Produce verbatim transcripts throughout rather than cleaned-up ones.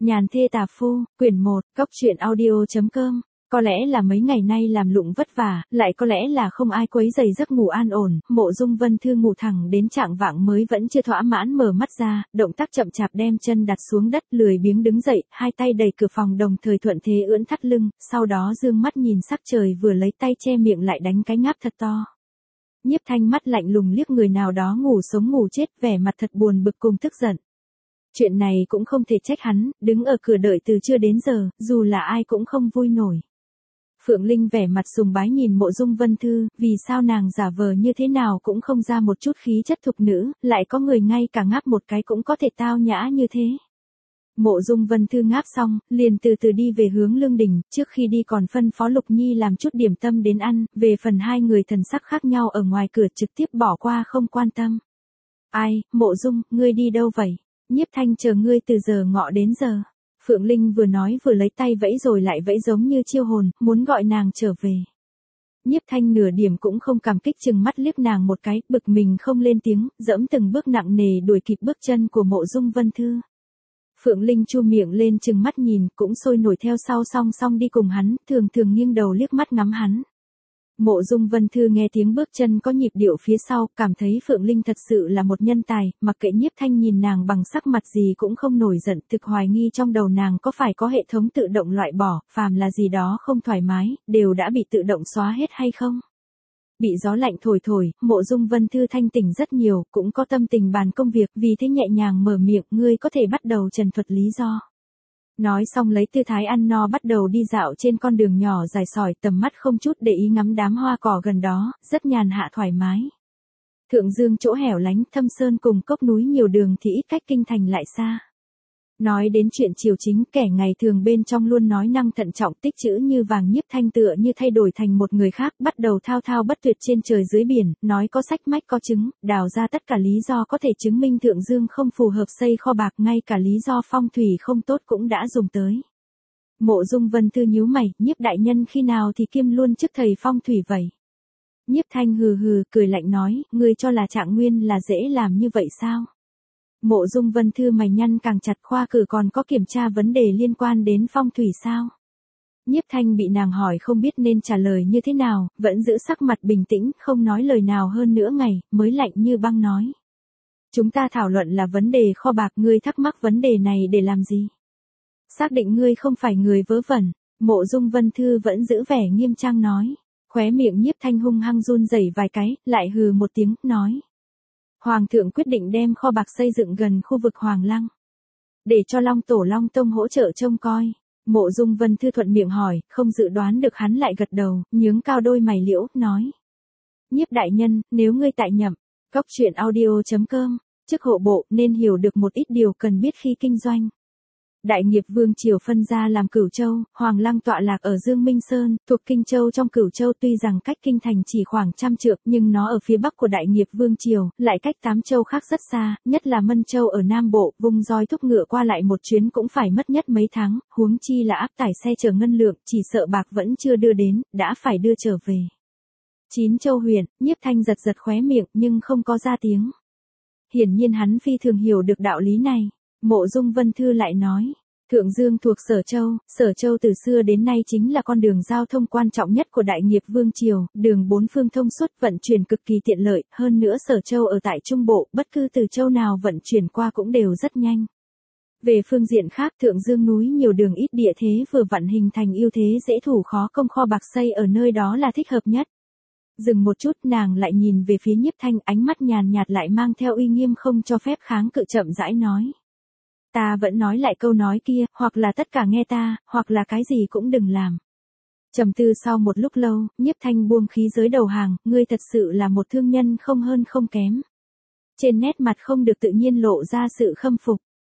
Nhàn thê tà phu, quyển một, cốc truyện audio chấm com. Có lẽ là mấy ngày nay làm lụng vất vả, lại có lẽ là không ai quấy rầy giấc ngủ an ổn, Mộ Dung Vân Thư ngủ thẳng đến trạng vạng mới vẫn chưa thỏa mãn mở mắt ra, động tác chậm chạp đem chân đặt xuống đất, lười biếng đứng dậy, hai tay đẩy cửa phòng đồng thời thuận thế ưỡn thắt lưng, sau đó dương mắt nhìn sắc trời vừa lấy tay che miệng lại đánh cái ngáp thật to. Nhiếp Thanh mắt lạnh lùng liếc người nào đó ngủ sống ngủ chết, vẻ mặt thật buồn bực cùng tức giận. Chuyện này cũng không thể trách hắn, đứng ở cửa đợi từ trưa đến giờ, dù là ai cũng không vui nổi. Phượng Linh vẻ mặt sùng bái nhìn Mộ Dung Vân Thư, vì sao nàng giả vờ như thế nào cũng không ra một chút khí chất thục nữ, lại có người ngay cả ngáp một cái cũng có thể tao nhã như thế. Mộ Dung Vân Thư ngáp xong, liền từ từ đi về hướng Lương Đình, trước khi đi còn phân phó Lục Nhi làm chút điểm tâm đến ăn, về phần hai người thần sắc khác nhau ở ngoài cửa trực tiếp bỏ qua không quan tâm. Ai, Mộ Dung, ngươi đi đâu vậy? Nhiếp Thanh chờ ngươi từ giờ ngọ đến giờ. Phượng Linh vừa nói vừa lấy tay vẫy rồi lại vẫy giống như chiêu hồn, muốn gọi nàng trở về. Nhiếp Thanh nửa điểm cũng không cảm kích chừng mắt liếc nàng một cái, bực mình không lên tiếng, dẫm từng bước nặng nề đuổi kịp bước chân của Mộ Dung Vân Thư. Phượng Linh chu miệng lên chừng mắt nhìn, cũng sôi nổi theo sau song song đi cùng hắn, thường thường nghiêng đầu liếc mắt ngắm hắn. Mộ Dung Vân Thư nghe tiếng bước chân có nhịp điệu phía sau, cảm thấy Phượng Linh thật sự là một nhân tài, mặc kệ Nhiếp Thanh nhìn nàng bằng sắc mặt gì cũng không nổi giận, thực hoài nghi trong đầu nàng có phải có hệ thống tự động loại bỏ, phàm là gì đó không thoải mái, đều đã bị tự động xóa hết hay không. Bị gió lạnh thổi thổi, Mộ Dung Vân Thư thanh tỉnh rất nhiều, cũng có tâm tình bàn công việc, vì thế nhẹ nhàng mở miệng, ngươi có thể bắt đầu trần thuật lý do. Nói xong lấy tư thái ăn no bắt đầu đi dạo trên con đường nhỏ dài sỏi, tầm mắt không chút để ý ngắm đám hoa cỏ gần đó, rất nhàn hạ thoải mái. Thượng Dương chỗ hẻo lánh, thâm sơn cùng cốc núi nhiều đường thì ít cách kinh thành lại xa. Nói đến chuyện triều chính, kẻ ngày thường bên trong luôn nói năng thận trọng tích chữ như vàng. Nhiếp Thanh tựa như thay đổi thành một người khác, bắt đầu thao thao bất tuyệt trên trời dưới biển, nói có sách mách có chứng, đào ra tất cả lý do có thể chứng minh Thượng Dương không phù hợp xây kho bạc, ngay cả lý do phong thủy không tốt cũng đã dùng tới. Mộ Dung Vân Thư nhíu mày, Nhiếp đại nhân khi nào thì kiêm luôn chức thầy phong thủy vậy? Nhiếp Thanh hừ hừ, cười lạnh nói, ngươi cho là Trạng Nguyên là dễ làm như vậy sao? Mộ Dung Vân Thư mày nhăn càng chặt, khoa cử còn có kiểm tra vấn đề liên quan đến phong thủy sao? Nhiếp Thanh bị nàng hỏi không biết nên trả lời như thế nào, vẫn giữ sắc mặt bình tĩnh, không nói lời nào hơn nửa ngày, mới lạnh như băng nói. Chúng ta thảo luận là vấn đề kho bạc, ngươi thắc mắc vấn đề này để làm gì? Xác định ngươi không phải người vớ vẩn, Mộ Dung Vân Thư vẫn giữ vẻ nghiêm trang nói. Khóe miệng Nhiếp Thanh hung hăng run rẩy vài cái, lại hừ một tiếng, nói. Hoàng thượng quyết định đem kho bạc xây dựng gần khu vực Hoàng Lăng. Để cho Long Tổ Long Tông hỗ trợ trông coi. Mộ Dung Vân Thư thuận miệng hỏi, không dự đoán được hắn lại gật đầu, nhướng cao đôi mày liễu, nói. Nhiếp đại nhân, nếu ngươi tại nhậm, cốc truyện audio chấm com, chức hộ bộ nên hiểu được một ít điều cần biết khi kinh doanh. Đại nghiệp Vương triều phân ra làm Cửu Châu, Hoàng Lăng tọa lạc ở Dương Minh Sơn, thuộc Kinh Châu trong Cửu Châu, tuy rằng cách kinh thành chỉ khoảng trăm trượng, nhưng nó ở phía bắc của Đại nghiệp Vương triều, lại cách tám châu khác rất xa, nhất là Mân Châu ở Nam Bộ, vùng roi thúc ngựa qua lại một chuyến cũng phải mất nhất mấy tháng, huống chi là áp tải xe chở ngân lượng, chỉ sợ bạc vẫn chưa đưa đến, đã phải đưa trở về. Chín châu huyện, Nhiếp Thanh giật giật khóe miệng nhưng không có ra tiếng. Hiển nhiên hắn phi thường hiểu được đạo lý này. Mộ Dung Vân Thư lại nói, Thượng Dương thuộc Sở Châu, Sở Châu từ xưa đến nay chính là con đường giao thông quan trọng nhất của Đại nghiệp Vương triều, đường bốn phương thông suốt, vận chuyển cực kỳ tiện lợi, hơn nữa Sở Châu ở tại Trung Bộ, bất cứ từ châu nào vận chuyển qua cũng đều rất nhanh. Về phương diện khác, Thượng Dương núi nhiều đường ít địa thế vừa vặn hình thành ưu thế dễ thủ khó công, kho bạc xây ở nơi đó là thích hợp nhất. Dừng một chút, nàng lại nhìn về phía Nhiếp Thanh, ánh mắt nhàn nhạt lại mang theo uy nghiêm không cho phép kháng cự, chậm rãi nói. Ta vẫn nói lại câu nói kia, hoặc là tất cả nghe ta, hoặc là cái gì cũng đừng làm. Trầm tư sau một lúc lâu, Nhiếp Thanh buông khí giới đầu hàng, ngươi thật sự là một thương nhân không hơn không kém. Trên nét mặt không được tự nhiên lộ ra sự khâm phục.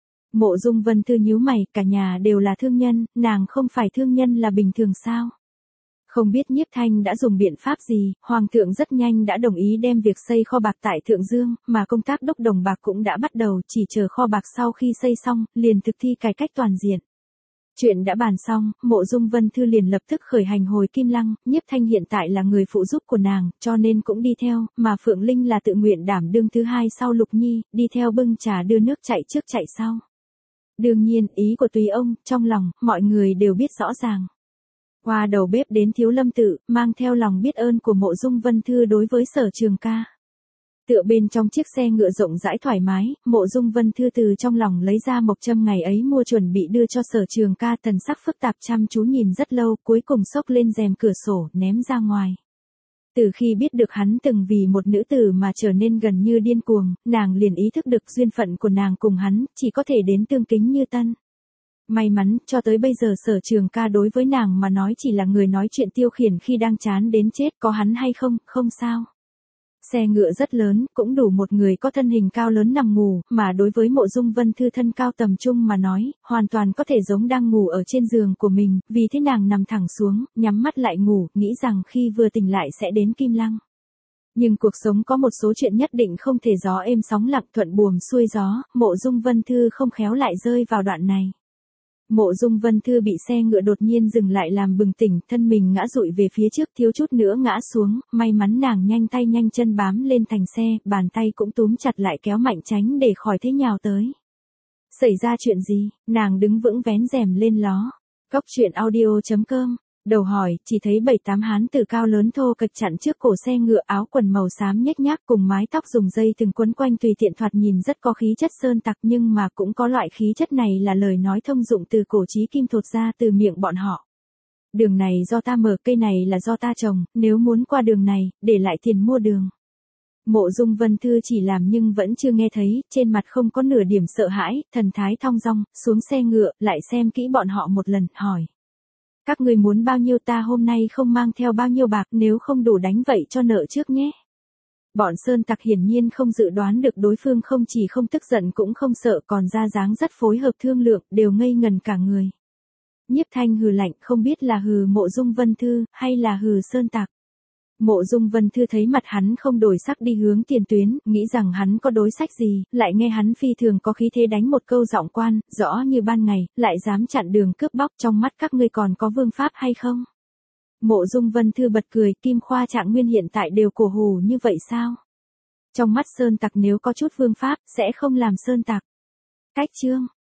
Mộ Dung Vân Thư nhíu mày, cả nhà đều là thương nhân, nàng không phải thương nhân là bình thường sao? Không biết Nhiếp Thanh đã dùng biện pháp gì, Hoàng thượng rất nhanh đã đồng ý đem việc xây kho bạc tại Thượng Dương, mà công tác đốc đồng bạc cũng đã bắt đầu, chỉ chờ kho bạc sau khi xây xong, liền thực thi cải cách toàn diện. Chuyện đã bàn xong, Mộ Dung Vân Thư liền lập tức khởi hành hồi Kim Lăng, Nhiếp Thanh hiện tại là người phụ giúp của nàng, cho nên cũng đi theo, mà Phượng Linh là tự nguyện đảm đương thứ hai sau Lục Nhi, đi theo bưng trà đưa nước chạy trước chạy sau. Đương nhiên, ý của tùy ông, trong lòng, mọi người đều biết rõ ràng. Qua đầu bếp đến Thiếu Lâm Tự, mang theo lòng biết ơn của Mộ Dung Vân Thư đối với Sở Trường Ca. Tựa bên trong chiếc xe ngựa rộng rãi thoải mái, Mộ Dung Vân Thư từ trong lòng lấy ra mộc châm ngày ấy mua chuẩn bị đưa cho Sở Trường Ca, thần sắc phức tạp chăm chú nhìn rất lâu, cuối cùng xốc lên rèm cửa sổ, ném ra ngoài. Từ khi biết được hắn từng vì một nữ tử mà trở nên gần như điên cuồng, nàng liền ý thức được duyên phận của nàng cùng hắn, chỉ có thể đến tương kính như tân. May mắn, cho tới bây giờ Sở Trường Ca đối với nàng mà nói chỉ là người nói chuyện tiêu khiển khi đang chán đến chết, có hắn hay không, không sao. Xe ngựa rất lớn, cũng đủ một người có thân hình cao lớn nằm ngủ, mà đối với Mộ Dung Vân Thư thân cao tầm trung mà nói, hoàn toàn có thể giống đang ngủ ở trên giường của mình, vì thế nàng nằm thẳng xuống, nhắm mắt lại ngủ, nghĩ rằng khi vừa tỉnh lại sẽ đến Kim Lăng. Nhưng cuộc sống có một số chuyện nhất định không thể gió êm sóng lặng thuận buồm xuôi gió, Mộ Dung Vân Thư không khéo lại rơi vào đoạn này. Mộ Dung Vân Thư bị xe ngựa đột nhiên dừng lại làm bừng tỉnh, thân mình ngã dụi về phía trước, thiếu chút nữa ngã xuống, may mắn nàng nhanh tay nhanh chân bám lên thành xe, bàn tay cũng túm chặt lại kéo mạnh tránh để khỏi thế nhào tới. Xảy ra chuyện gì? Nàng đứng vững vén rèm lên ló. Cóc truyện audio chấm com. Đầu hỏi, chỉ thấy bảy tám hán tử cao lớn thô kệch chặn trước cổ xe ngựa, áo quần màu xám nhếch nhác cùng mái tóc dùng dây từng quấn quanh tùy tiện, thoạt nhìn rất có khí chất sơn tặc, nhưng mà cũng có loại khí chất này là lời nói thông dụng từ cổ chí kim thốt ra từ miệng bọn họ. Đường này do ta mở, cây này là do ta trồng, nếu muốn qua đường này, để lại tiền mua đường. Mộ Dung Vân Thư chỉ làm nhưng vẫn chưa nghe thấy, trên mặt không có nửa điểm sợ hãi, thần thái thong dong, xuống xe ngựa, lại xem kỹ bọn họ một lần, hỏi. Các người muốn bao nhiêu, ta hôm nay không mang theo bao nhiêu bạc, nếu không đủ đánh vậy cho nợ trước nhé. Bọn sơn tặc hiển nhiên không dự đoán được đối phương không chỉ không tức giận cũng không sợ, còn ra dáng rất phối hợp thương lượng, đều ngây ngần cả người. Nhiếp Thanh hừ lạnh, không biết là hừ Mộ Dung Vân Thư, hay là hừ sơn tặc. Mộ Dung Vân Thư thấy mặt hắn không đổi sắc đi hướng tiền tuyến, nghĩ rằng hắn có đối sách gì, lại nghe hắn phi thường có khí thế đánh một câu giọng quan, rõ như ban ngày, lại dám chặn đường cướp bóc, trong mắt các ngươi còn có vương pháp hay không? Mộ Dung Vân Thư bật cười, Kim Khoa Trạng Nguyên hiện tại đều cổ hủ như vậy sao? Trong mắt sơn tặc nếu có chút vương pháp, sẽ không làm sơn tặc. Cách chương